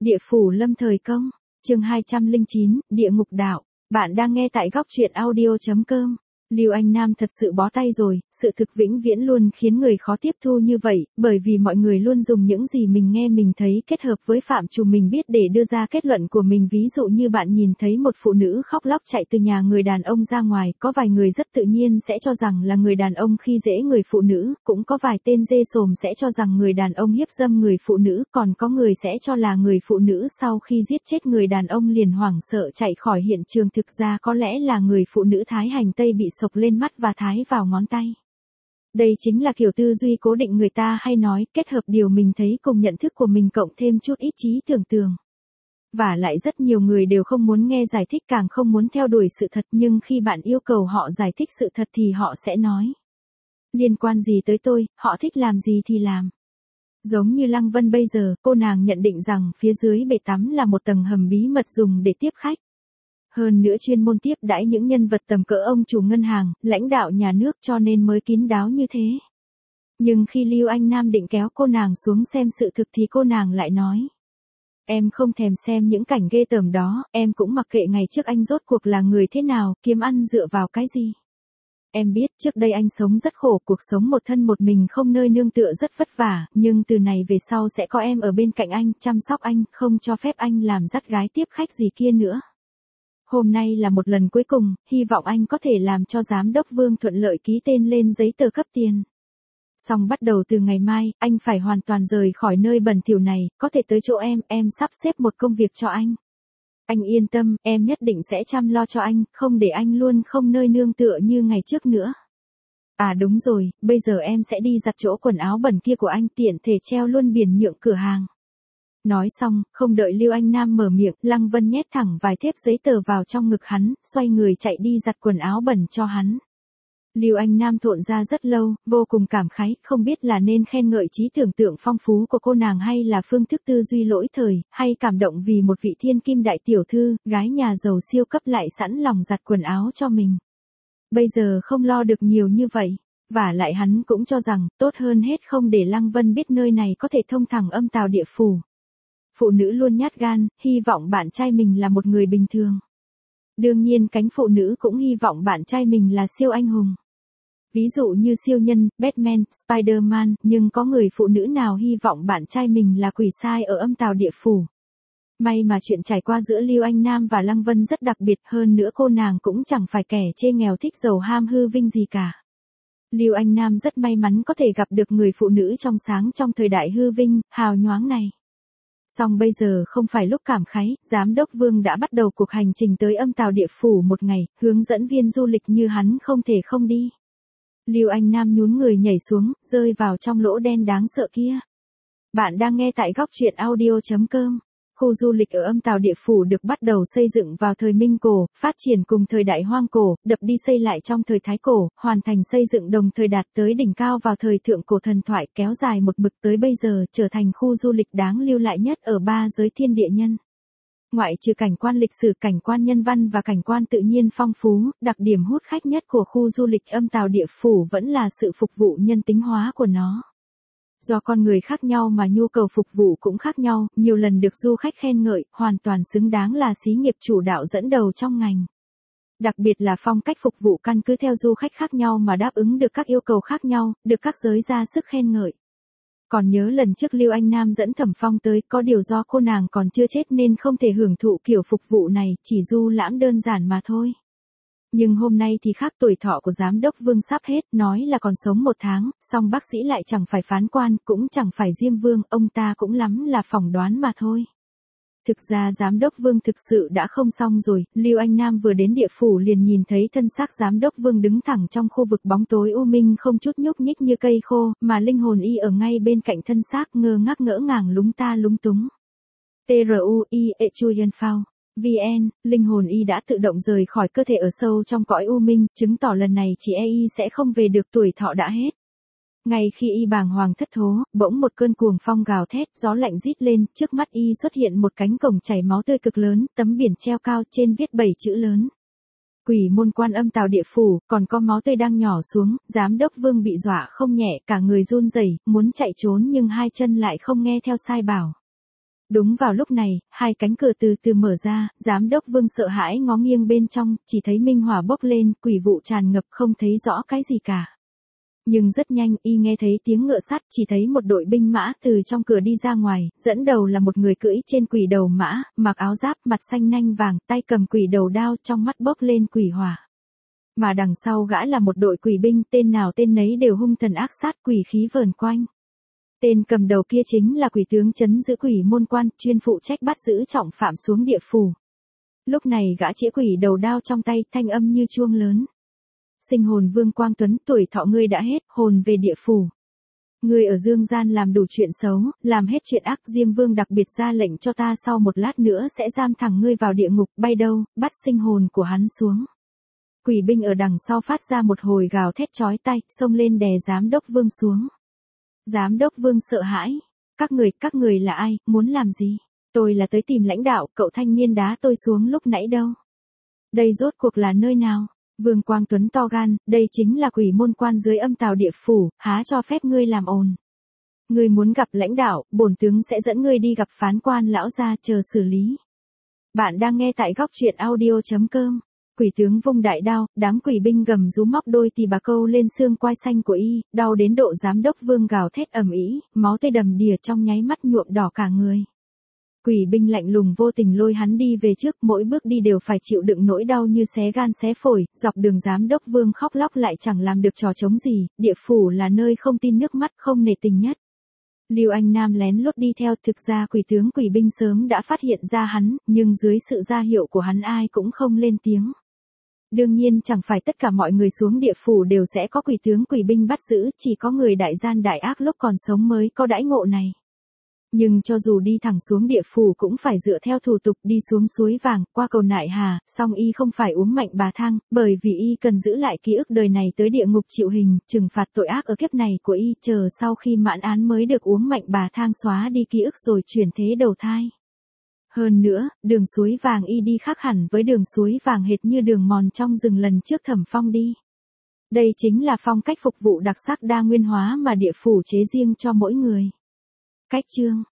Địa phủ lâm thời công, chương 209, địa ngục đạo. Bạn đang nghe tại góc truyện audio.com. Lưu Anh Nam thật sự bó tay rồi, sự thực vĩnh viễn luôn khiến người khó tiếp thu như vậy, bởi vì mọi người luôn dùng những gì mình nghe mình thấy kết hợp với phạm trù mình biết để đưa ra kết luận của mình. Ví dụ như bạn nhìn thấy một phụ nữ khóc lóc chạy từ nhà người đàn ông ra ngoài, có vài người rất tự nhiên sẽ cho rằng là người đàn ông khi dễ người phụ nữ, cũng có vài tên dê sồm sẽ cho rằng người đàn ông hiếp dâm người phụ nữ, còn có người sẽ cho là người phụ nữ sau khi giết chết người đàn ông liền hoảng sợ chạy khỏi hiện trường, thực ra có lẽ là người phụ nữ thái hành tây bị sộc lên mắt và thái vào ngón tay. Đây chính là kiểu tư duy cố định người ta hay nói, kết hợp điều mình thấy cùng nhận thức của mình cộng thêm chút ít trí tưởng tượng. Và lại rất nhiều người đều không muốn nghe giải thích, càng không muốn theo đuổi sự thật, nhưng khi bạn yêu cầu họ giải thích sự thật thì họ sẽ nói: liên quan gì tới tôi, họ thích làm gì thì làm. Giống như Lăng Vân bây giờ, cô nàng nhận định rằng phía dưới bể tắm là một tầng hầm bí mật dùng để tiếp khách. Hơn nữa chuyên môn tiếp đãi những nhân vật tầm cỡ ông chủ ngân hàng, lãnh đạo nhà nước, cho nên mới kín đáo như thế. Nhưng khi Lưu Anh Nam định kéo cô nàng xuống xem sự thực thì cô nàng lại nói: em không thèm xem những cảnh ghê tởm đó, em cũng mặc kệ ngày trước anh rốt cuộc là người thế nào, kiếm ăn dựa vào cái gì. Em biết trước đây anh sống rất khổ, cuộc sống một thân một mình không nơi nương tựa rất vất vả, nhưng từ này về sau sẽ có em ở bên cạnh anh, chăm sóc anh, không cho phép anh làm dắt gái tiếp khách gì kia nữa. Hôm nay là một lần cuối cùng, hy vọng anh có thể làm cho giám đốc Vương thuận lợi ký tên lên giấy tờ cấp tiền. Xong bắt đầu từ ngày mai, anh phải hoàn toàn rời khỏi nơi bẩn thỉu này, có thể tới chỗ em sắp xếp một công việc cho anh. Anh yên tâm, em nhất định sẽ chăm lo cho anh, không để anh luôn không nơi nương tựa như ngày trước nữa. À đúng rồi, bây giờ em sẽ đi giặt chỗ quần áo bẩn kia của anh, tiện thể treo luôn biển nhượng cửa hàng. Nói xong, không đợi Lưu Anh Nam mở miệng, Lăng Vân nhét thẳng vài thép giấy tờ vào trong ngực hắn, xoay người chạy đi giặt quần áo bẩn cho hắn. Lưu Anh Nam thộn ra rất lâu, vô cùng cảm khái, không biết là nên khen ngợi trí tưởng tượng phong phú của cô nàng hay là phương thức tư duy lỗi thời, hay cảm động vì một vị thiên kim đại tiểu thư, gái nhà giàu siêu cấp lại sẵn lòng giặt quần áo cho mình. Bây giờ không lo được nhiều như vậy, và lại hắn cũng cho rằng, tốt hơn hết không để Lăng Vân biết nơi này có thể thông thẳng âm tào địa phủ. Phụ nữ luôn nhát gan, hy vọng bạn trai mình là một người bình thường. Đương nhiên cánh phụ nữ cũng hy vọng bạn trai mình là siêu anh hùng. Ví dụ như siêu nhân, Batman, Spider-Man, nhưng có người phụ nữ nào hy vọng bạn trai mình là quỷ sai ở âm tào địa phủ. May mà chuyện trải qua giữa Lưu Anh Nam và Lăng Vân rất đặc biệt, hơn nữa cô nàng cũng chẳng phải kẻ chê nghèo thích giàu ham hư vinh gì cả. Lưu Anh Nam rất may mắn có thể gặp được người phụ nữ trong sáng trong thời đại hư vinh, hào nhoáng này. Song bây giờ không phải lúc cảm khái, giám đốc Vương đã bắt đầu cuộc hành trình tới âm tào địa phủ một ngày, hướng dẫn viên du lịch như hắn không thể không đi. Lưu Anh Nam nhún người nhảy xuống, rơi vào trong lỗ đen đáng sợ kia. Bạn đang nghe tại góc truyện audio.com. Khu du lịch ở âm tào địa phủ được bắt đầu xây dựng vào thời Minh Cổ, phát triển cùng thời đại Hoang Cổ, đập đi xây lại trong thời Thái Cổ, hoàn thành xây dựng đồng thời đạt tới đỉnh cao vào thời Thượng Cổ thần thoại, kéo dài một mực tới bây giờ, trở thành khu du lịch đáng lưu lại nhất ở ba giới thiên địa nhân. Ngoại trừ cảnh quan lịch sử, cảnh quan nhân văn và cảnh quan tự nhiên phong phú, đặc điểm hút khách nhất của khu du lịch âm tào địa phủ vẫn là sự phục vụ nhân tính hóa của nó. Do con người khác nhau mà nhu cầu phục vụ cũng khác nhau, nhiều lần được du khách khen ngợi, hoàn toàn xứng đáng là xí nghiệp chủ đạo dẫn đầu trong ngành. Đặc biệt là phong cách phục vụ căn cứ theo du khách khác nhau mà đáp ứng được các yêu cầu khác nhau, được các giới ra sức khen ngợi. Còn nhớ lần trước Lưu Anh Nam dẫn Thẩm Phong tới, có điều do cô nàng còn chưa chết nên không thể hưởng thụ kiểu phục vụ này, chỉ du lãm đơn giản mà thôi. Nhưng hôm nay thì khác, tuổi thọ của giám đốc Vương sắp hết, nói là còn sống 1 tháng, song bác sĩ lại chẳng phải phán quan, cũng chẳng phải Diêm Vương, ông ta cũng lắm là phỏng đoán mà thôi. Thực ra giám đốc Vương thực sự đã không xong rồi, Lưu Anh Nam vừa đến địa phủ liền nhìn thấy thân xác giám đốc Vương đứng thẳng trong khu vực bóng tối u minh không chút nhúc nhích như cây khô, mà linh hồn y ở ngay bên cạnh thân xác ngơ ngác ngỡ ngàng lúng ta lúng túng. TRUI Chuyen Phao. VN, linh hồn y đã tự động rời khỏi cơ thể ở sâu trong cõi u minh, chứng tỏ lần này chị y sẽ không về được, tuổi thọ đã hết. Ngay khi y bàng hoàng thất thố, bỗng một cơn cuồng phong gào thét, gió lạnh rít lên, trước mắt y xuất hiện một cánh cổng chảy máu tươi cực lớn, tấm biển treo cao, trên viết 7 chữ lớn: Quỷ môn quan âm tào địa phủ, còn có máu tươi đang nhỏ xuống, giám đốc Vương bị dọa không nhẹ, cả người run rẩy, muốn chạy trốn nhưng hai chân lại không nghe theo sai bảo. Đúng vào lúc này, hai cánh cửa từ từ mở ra, giám đốc Vương sợ hãi ngó nghiêng bên trong, chỉ thấy minh hỏa bốc lên, quỷ vụ tràn ngập không thấy rõ cái gì cả. Nhưng rất nhanh, y nghe thấy tiếng ngựa sắt, chỉ thấy một đội binh mã từ trong cửa đi ra ngoài, dẫn đầu là một người cưỡi trên quỷ đầu mã, mặc áo giáp, mặt xanh nanh vàng, tay cầm quỷ đầu đao, trong mắt bốc lên quỷ hỏa. Mà đằng sau gã là một đội quỷ binh, tên nào tên nấy đều hung thần ác sát, quỷ khí vờn quanh. Tên cầm đầu kia chính là quỷ tướng trấn giữ quỷ môn quan, chuyên phụ trách bắt giữ trọng phạm xuống địa phủ. Lúc này gã chĩa quỷ đầu đao trong tay, thanh âm như chuông lớn. Sinh hồn Vương Quang Tuấn, tuổi thọ ngươi đã hết, hồn về địa phủ. Ngươi ở dương gian làm đủ chuyện xấu, làm hết chuyện ác, Diêm Vương đặc biệt ra lệnh cho ta sau một lát nữa sẽ giam thẳng ngươi vào địa ngục, bay đâu, bắt sinh hồn của hắn xuống. Quỷ binh ở đằng sau phát ra một hồi gào thét chói tai, xông lên đè giám đốc Vương xuống. Giám đốc Vương sợ hãi. Các người là ai, muốn làm gì? Tôi là tới tìm lãnh đạo, cậu thanh niên đá tôi xuống lúc nãy đâu? Đây rốt cuộc là nơi nào? Vương Quang Tuấn to gan, đây chính là quỷ môn quan dưới âm tào địa phủ, há cho phép ngươi làm ồn. Ngươi muốn gặp lãnh đạo, bổn tướng sẽ dẫn ngươi đi gặp phán quan lão gia chờ xử lý. Bạn đang nghe tại góc truyện audio.com. Quỷ tướng vung đại đao, đám quỷ binh gầm rú móc đôi tì bà câu lên xương quai xanh của y, đau đến độ giám đốc Vương gào thét ầm ĩ, máu tươi đầm đìa trong nháy mắt nhuộm đỏ cả người. Quỷ binh lạnh lùng vô tình lôi hắn đi về trước, mỗi bước đi đều phải chịu đựng nỗi đau như xé gan xé phổi, dọc đường giám đốc Vương khóc lóc lại chẳng làm được trò chống gì, địa phủ là nơi không tin nước mắt không nể tình nhất. Lưu Anh Nam lén lút đi theo, thực ra quỷ tướng quỷ binh sớm đã phát hiện ra hắn, nhưng dưới sự ra hiệu của hắn ai cũng không lên tiếng. Đương nhiên chẳng phải tất cả mọi người xuống địa phủ đều sẽ có quỷ tướng quỷ binh bắt giữ, chỉ có người đại gian đại ác lúc còn sống mới có đãi ngộ này. Nhưng cho dù đi thẳng xuống địa phủ cũng phải dựa theo thủ tục đi xuống suối vàng, qua cầu Nại Hà, song y không phải uống mạnh bà thang, bởi vì y cần giữ lại ký ức đời này tới địa ngục chịu hình, trừng phạt tội ác ở kiếp này của y, chờ sau khi mãn án mới được uống mạnh bà thang xóa đi ký ức rồi chuyển thế đầu thai. Hơn nữa, đường suối vàng y đi khác hẳn với đường suối vàng hệt như đường mòn trong rừng lần trước Thẩm Phong đi. Đây chính là phong cách phục vụ đặc sắc đa nguyên hóa mà địa phủ chế riêng cho mỗi người. Cách chương